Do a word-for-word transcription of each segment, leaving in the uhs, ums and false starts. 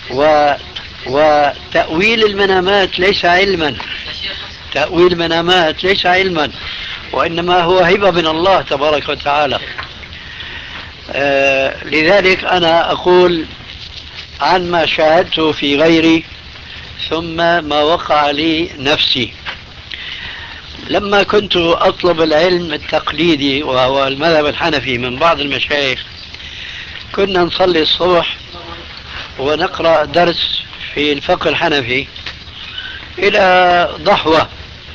و وتأويل المنامات ليس علما، تأويل المنامات ليس علما، وإنما هو هبة من الله تبارك وتعالى. آه لذلك أنا أقول عن ما شاهدته في غيري ثم ما وقع لي نفسي. لما كنت أطلب العلم التقليدي وهو المذهب الحنفي من بعض المشايخ، كنا نصلي الصبح ونقرأ درس في الفقه الحنفي إلى ضحوة،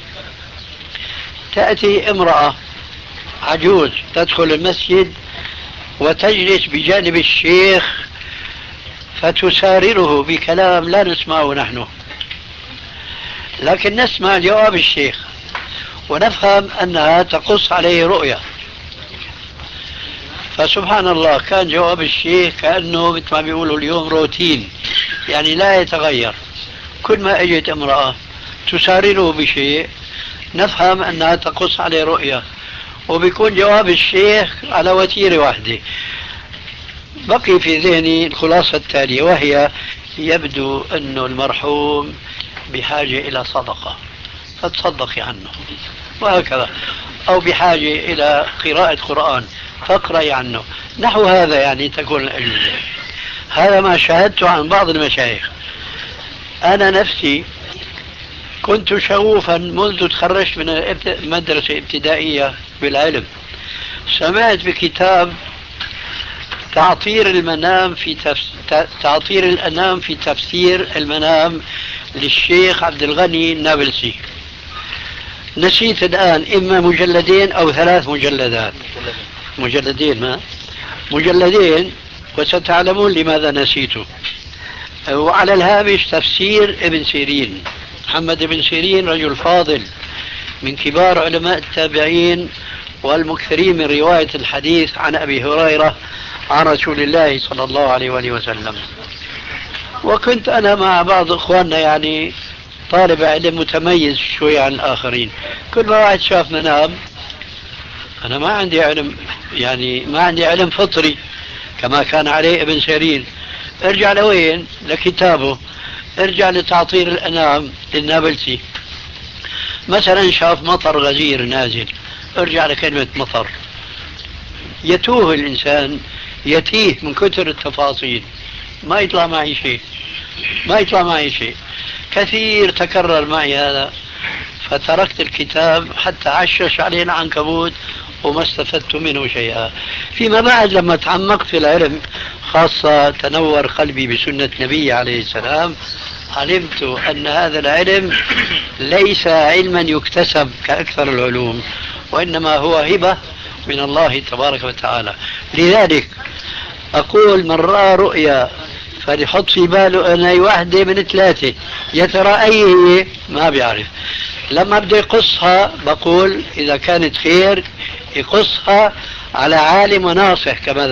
تأتي امرأة عجوز تدخل المسجد وتجلس بجانب الشيخ فتسارره بكلام لا نسمعه نحن، لكن نسمع جواب الشيخ ونفهم أنها تقص عليه رؤية. فسبحان الله كان جواب الشيخ كأنه مثل ما بيقولوا اليوم روتين، يعني لا يتغير. كل ما اجت امرأة تسارره بشيء نفهم أنها تقص عليه رؤية، وبيكون جواب الشيخ على وتيرة واحدة. بقي في ذهني الخلاصة التالية، وهي يبدو أن المرحوم بحاجة إلى صدقة فتصدقي عنه، وهكذا، أو بحاجة إلى قراءة قرآن فاقرأي عنه، نحو هذا يعني تكون الأجوبة. هذا ما شاهدته عن بعض المشايخ. أنا نفسي كنت شغوفا منذ تخرجت من المدرسة الابتدائية بالعلم. سمعت بكتاب تعطير المنام في تفس... تعطير الأنام في تفسير المنام للشيخ عبد الغني النابلسي. نسيت الآن إما مجلدين أو ثلاث مجلدات، مجلدين ما مجلدين وستعلمون لماذا نسيته. وعلى الهامش تفسير ابن سيرين، محمد بن سيرين رجل فاضل من كبار علماء التابعين والمكثرين من رواية الحديث عن أبي هريرة عن رسول الله صلى الله عليه وآله وسلم. وكنت أنا مع بعض إخواننا يعني طالب علم متميز شوي عن الآخرين، كل ما واحد شاف منام، أنا ما عندي علم، يعني ما عندي علم فطري كما كان عليه ابن سيرين. ارجع لوين؟ لكتابه، ارجع لتعطير الأنام للنابلسي. مثلا شاف مطر غزير نازل، ارجع لكلمة مطر. يتوه الإنسان، يتيه من كثر التفاصيل، ما يطلع معي شيء، ما يطلع معي شيء. كثير تكرر معي هذا، فتركت الكتاب حتى عشش عليه العنكبوت وما استفدت منه شيئا. فيما بعد لما تعمقت في العلم، خاصة تنور قلبي بسنة النبي عليه السلام، علمت أن هذا العلم ليس علما يكتسب كأكثر العلوم، وإنما هو هبة من الله تبارك وتعالى. لذلك أقول من رأى رؤيا فليحط في باله أن أي واحدة من ثلاثة، يا ترى أي هي ما بيعرف. لما بدي يقصها بقول إذا كانت خير يقصها على عالم وناصح كما